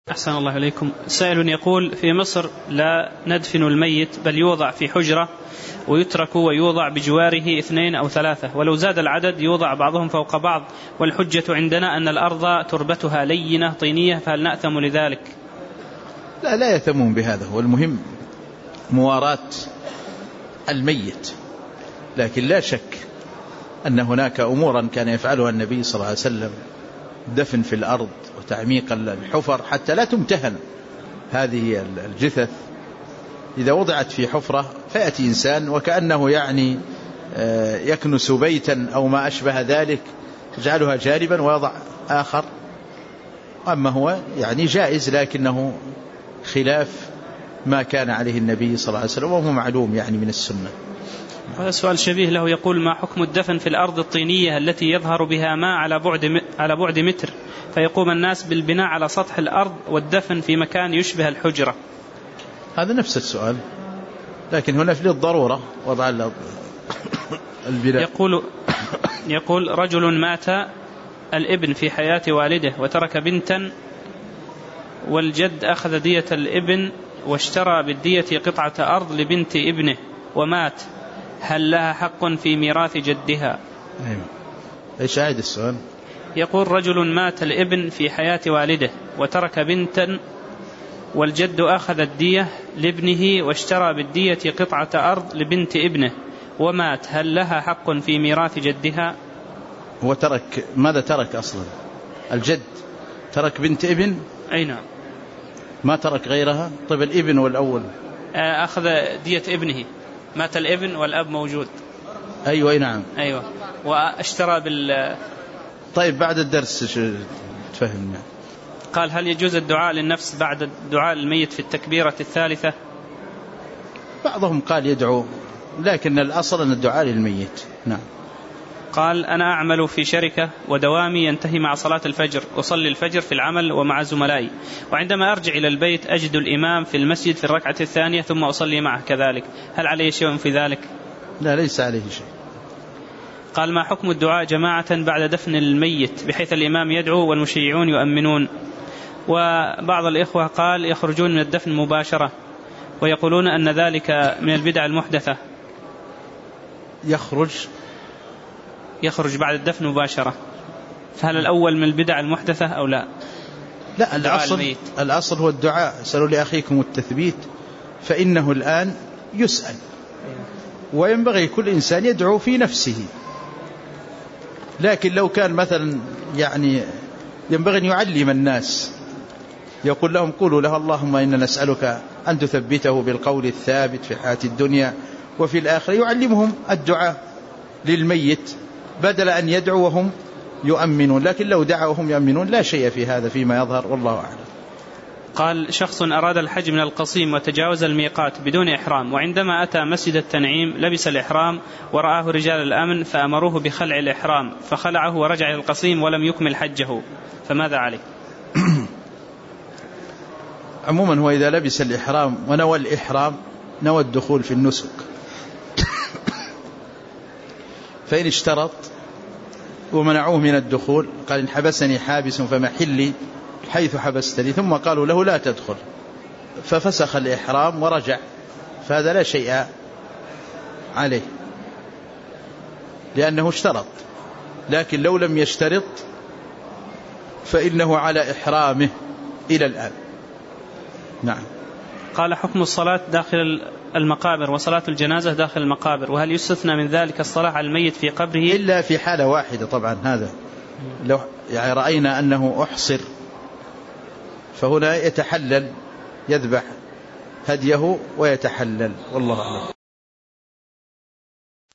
أحسن الله إليكم. سائل يقول: في مصر لا ندفن الميت بل يوضع في حجرة ويترك ويوضع بجواره 2 أو 3، ولو زاد العدد يوضع بعضهم فوق بعض، والحجة عندنا أن الأرض تربتها لينة طينية، فهل نأثم لذلك؟ لا يأثمون بهذا، والمهم مواراة الميت. لكن لا شك أن هناك أمورا كان يفعلها النبي صلى الله عليه وسلم، دفن في الأرض وتعميق الحفر حتى لا تمتهن هذه الجثث. إذا وضعت في حفرة فيأتي إنسان وكأنه يكنس بيتا أو ما أشبه ذلك، يجعلها جانبا ويضع آخر. أما هو جائز، لكنه خلاف ما كان عليه النبي صلى الله عليه وسلم، وهو معلوم من السنة. هذا سؤال شبيه له، يقول: ما حكم الدفن في الأرض الطينية التي يظهر بها ماء على بعد متر، فيقوم الناس بالبناء على سطح الأرض والدفن في مكان يشبه الحجرة؟ هذا نفس السؤال، لكن هنا في الضرورة وضع البناء. يقول: رجل مات الابن في حياة والده وترك بنتا، والجد أخذ دية الابن واشترى بالدية قطعة أرض لبنت ابنه ومات، هل لها حق في ميراث جدها؟ ايش عاد السؤال؟ يقول: رجل مات الابن في حياة والده وترك بنتا، والجد أخذ الدية لابنه واشترى بالدية قطعة أرض لبنت ابنه ومات، هل لها حق في ميراث جدها؟ هو ترك ماذا؟ ترك أصلا الجد ترك بنت ابن. أي نعم. ما ترك غيرها. طيب الابن والأول أخذ دية ابنه، مات الابن والأب موجود. أيوة نعم. أيوة. واشترى طيب بعد الدرس تفهمنا. قال: هل يجوز الدعاء للنفس بعد الدعاء الميت في التكبيرة الثالثة؟ بعضهم قال يدعو، لكن الأصل أن الدعاء للميت. نعم. قال: أنا أعمل في شركة ودوامي ينتهي مع صلاة الفجر، أصلي الفجر في العمل ومع زملائي، وعندما أرجع إلى البيت أجد الإمام في المسجد في الركعة الثانية ثم أصلي معه كذلك، هل عليه شيء في ذلك؟ لا، ليس عليه شيء. قال: ما حكم الدعاء جماعة بعد دفن الميت بحيث الإمام يدعو والمشيعون يؤمنون؟ وبعض الإخوة قال يخرجون من الدفن مباشرة ويقولون أن ذلك من البدع المحدثة. يخرج بعد الدفن مباشرة، فهل الأول من البدع المحدثة أو لا؟ لا، الأصل هو الدعاء. سألوا لأخيكم التثبيت، فإنه الآن يسأل، وينبغي كل إنسان يدعو في نفسه. لكن لو كان مثلا ينبغي أن يعلم الناس، يقول لهم: قولوا له اللهم إنا نسألك أن تثبته بالقول الثابت في حياة الدنيا وفي الآخرة، يعلمهم الدعاء للميت بدل أن يدعوا وهم يؤمنون. لكن لو دعوا وهم يؤمنون لا شيء في هذا فيما يظهر، والله أعلم. قال: شخص أراد الحج من القصيم وتجاوز الميقات بدون إحرام، وعندما أتى مسجد التنعيم لبس الإحرام ورآه رجال الأمن فأمروه بخلع الإحرام، فخلعه ورجع إلى القصيم ولم يكمل حجه، فماذا عليه؟ عموما هو إذا لبس الإحرام ونوى الإحرام نوى الدخول في النسك، فإن اشترط ومنعوه من الدخول قال: إن حبسني حابس فمحلي حيث حبستني، ثم قالوا له لا تدخل ففسخ الإحرام ورجع، فهذا لا شيء عليه لأنه اشترط. لكن لو لم يشترط فإنه على إحرامه إلى الآن. نعم. قال: حكم الصلاة داخل المقابر وصلاة الجنازة داخل المقابر، وهل يستثنى من ذلك الصلاة على الميت في قبره؟ إلا في حالة واحدة طبعا. هذا لو رأينا أنه أحصر فهنا يتحلل، يذبح هديه ويتحلل، والله أعلم.